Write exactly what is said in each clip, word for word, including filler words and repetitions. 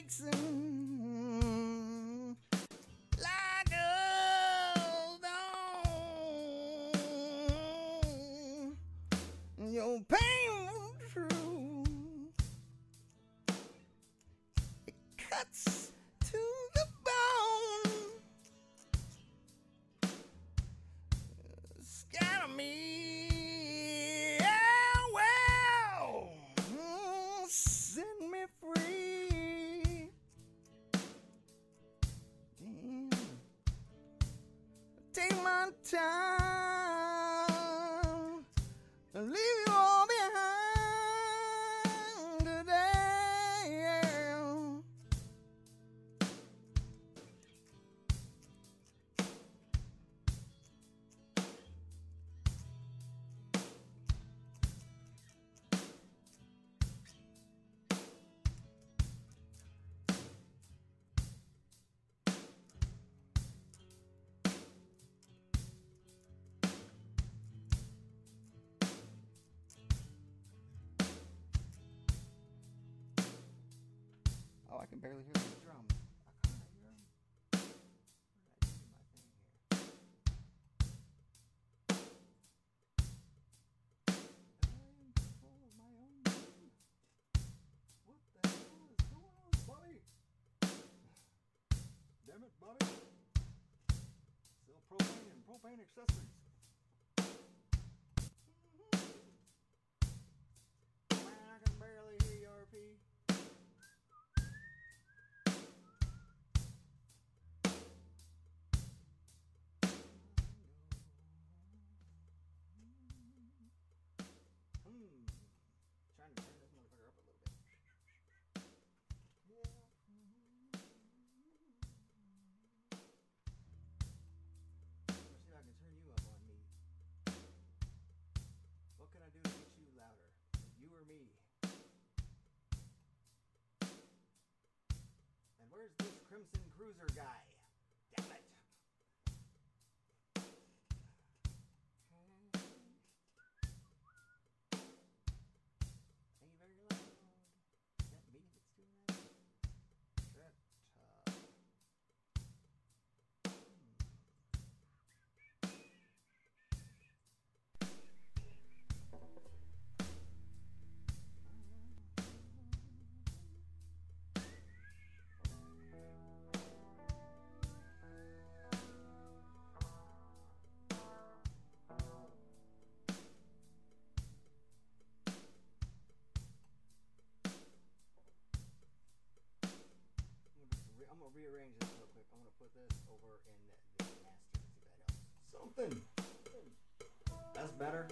fixing like a stone. Your pain won't true. It cuts to the bone. Scatter me. Yeah, well, mm, set me free. Damn. Take my time and leave you all behind today. Yeah. Oh, I can barely hear the drums. I can't hear them. Where did I do my thing here? Am I in control of my own game? What the hell is going on, Bobby? Damn it, Bobby. Sell propane and propane accessories. Man, I can barely hear you, R P. Hmm. Trying to turn this motherfucker up a little bit. Yeah. Let's see if I can turn you up on me. What can I do to get you louder? You or me? And where's this Crimson Cruiser guy? Damn it. Are you very loud? Is that me that's doing that? Shut up. I'm gonna rearrange this real quick. I'm gonna put this over in the master. See if that helps. Something. That's better.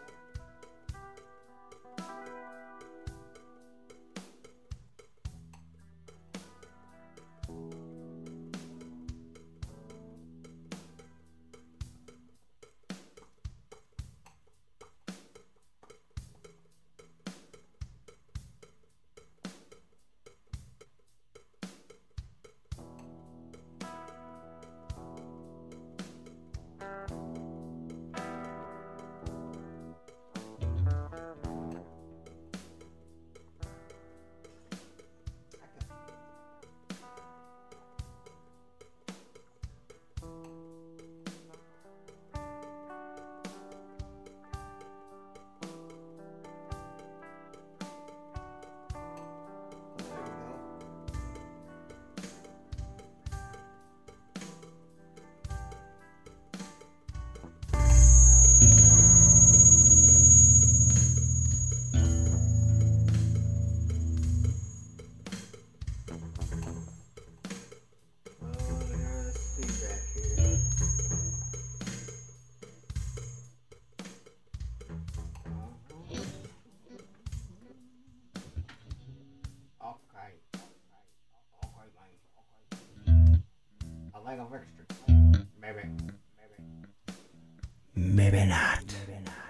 I like a mixture. Maybe. Maybe. Maybe not. Maybe not.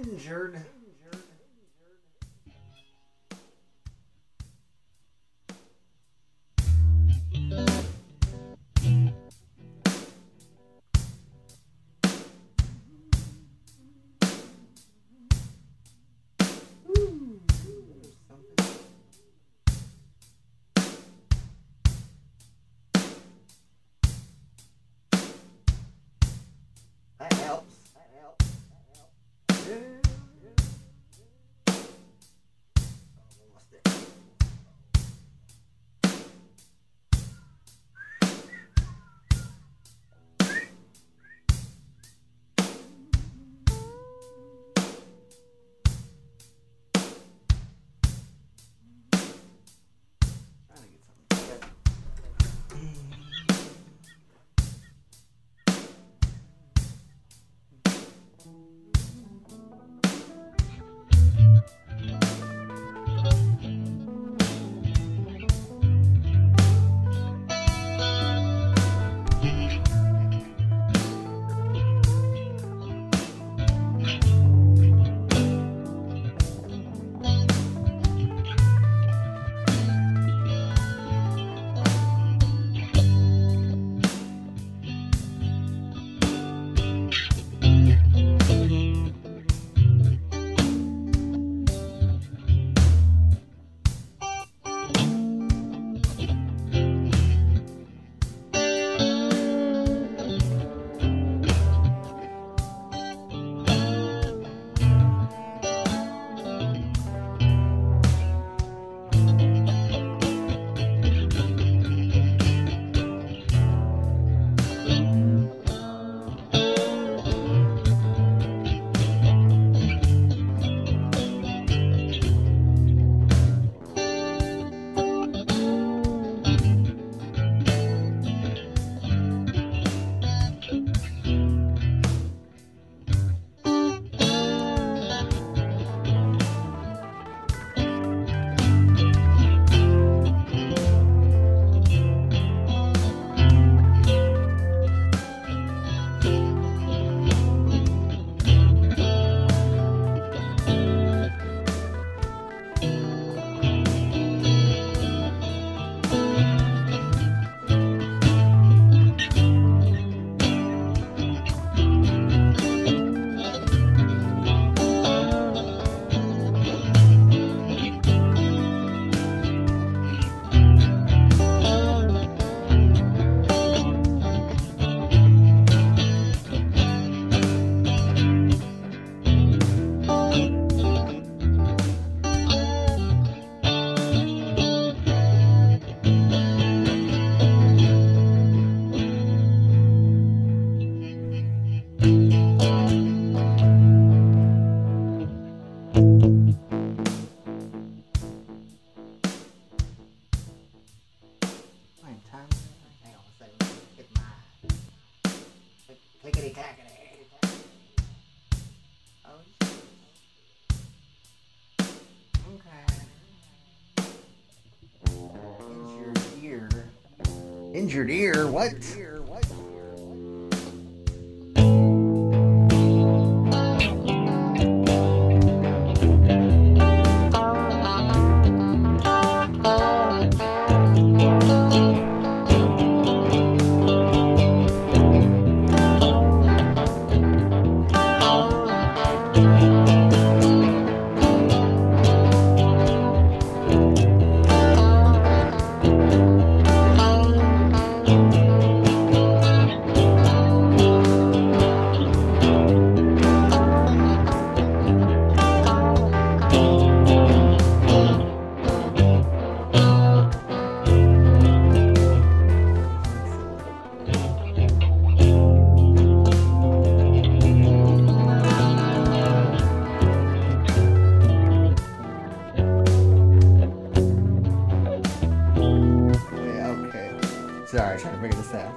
injured. That helps. That helps. That helps. Yeah. Yeah. Oh, almost there. Trying to get something together. Clickety clackety. Oh, okay. Injured ear. Injured ear? What? What? Sorry, trying to figure this out.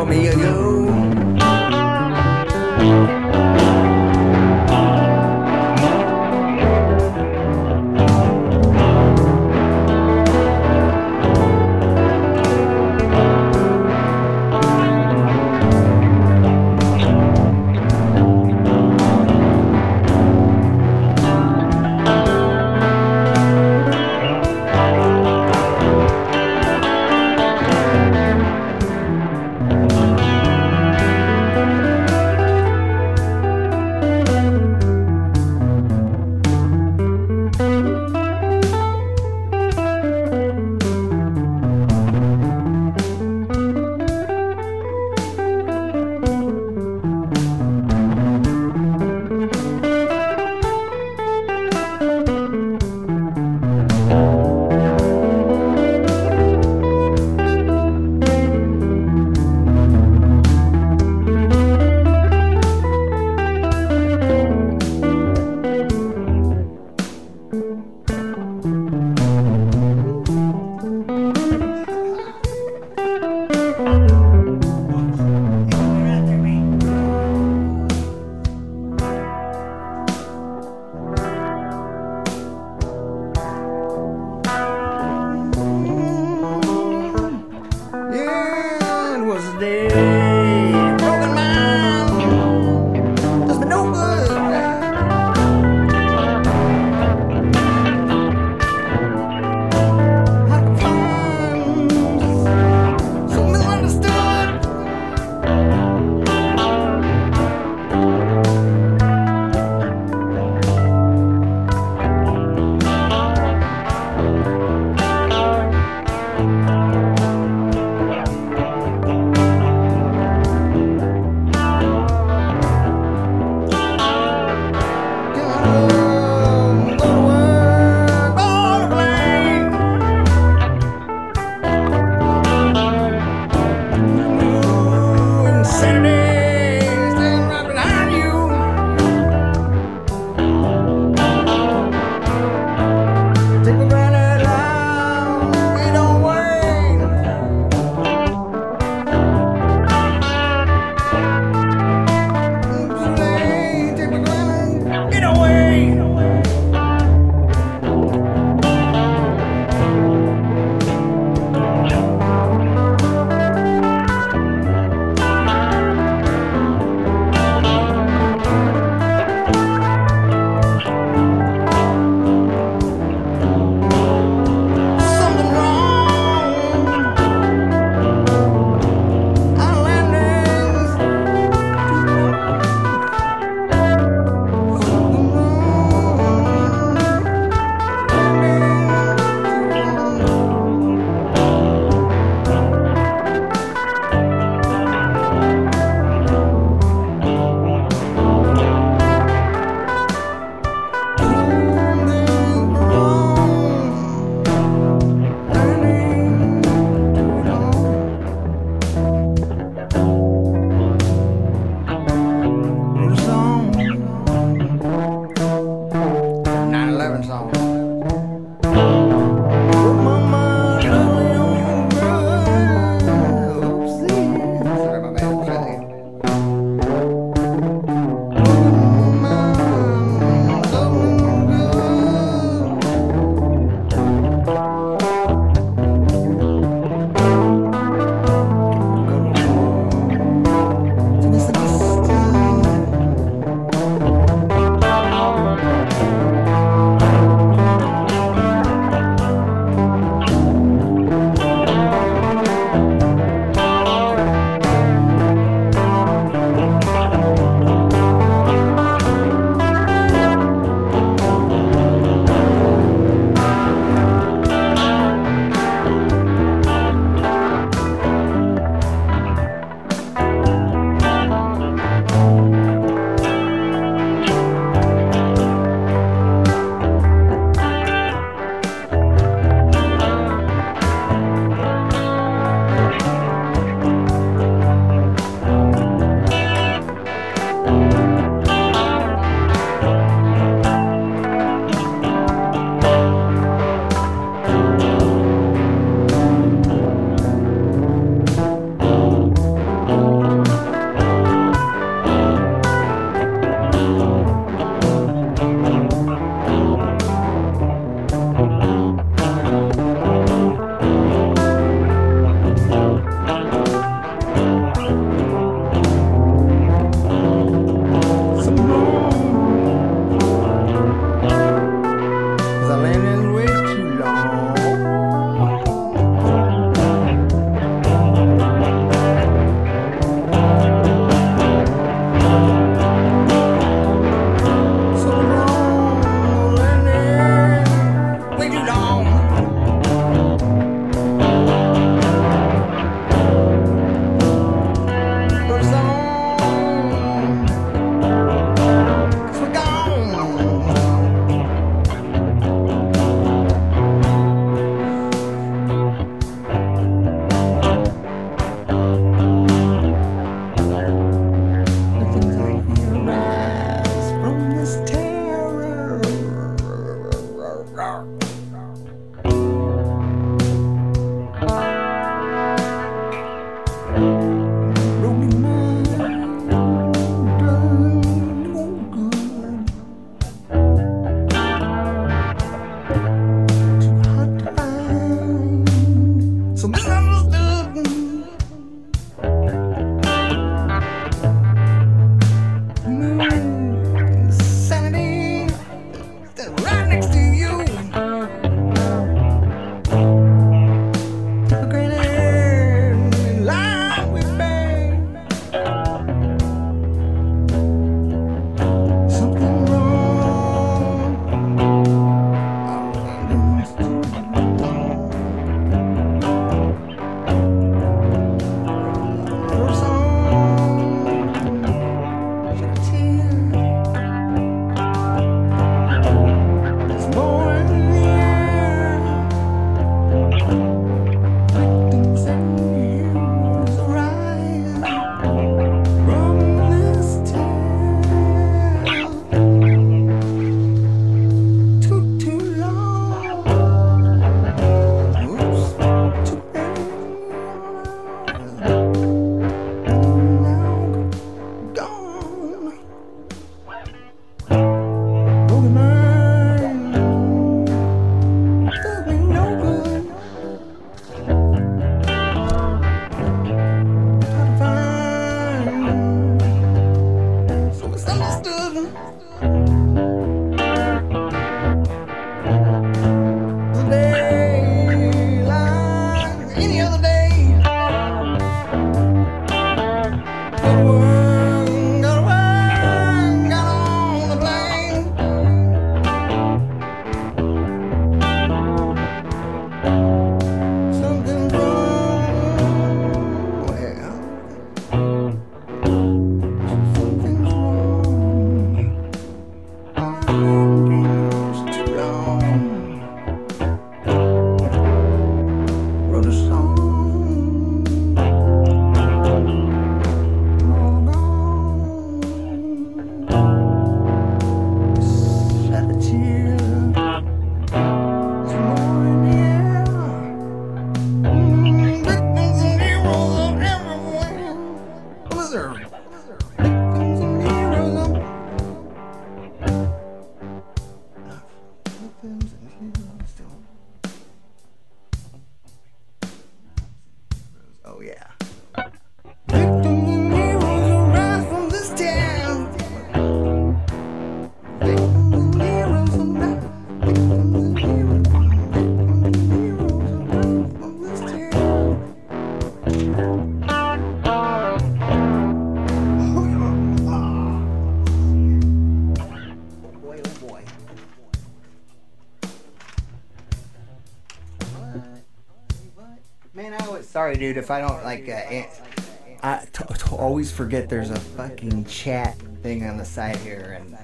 me ago. Oh yeah. Boy, oh boy. Man, I was sorry, dude. If I don't like, uh, an- I t- t- always forget there's a fucking chat thing on the side here, and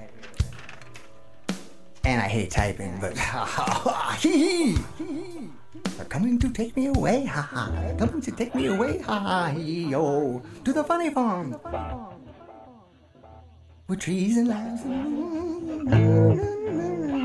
and I hate typing, but hee hee. They're coming to take me away, ha ha. They're coming to take me away, ha ha hee yo, to the funny farm, with trees and lives.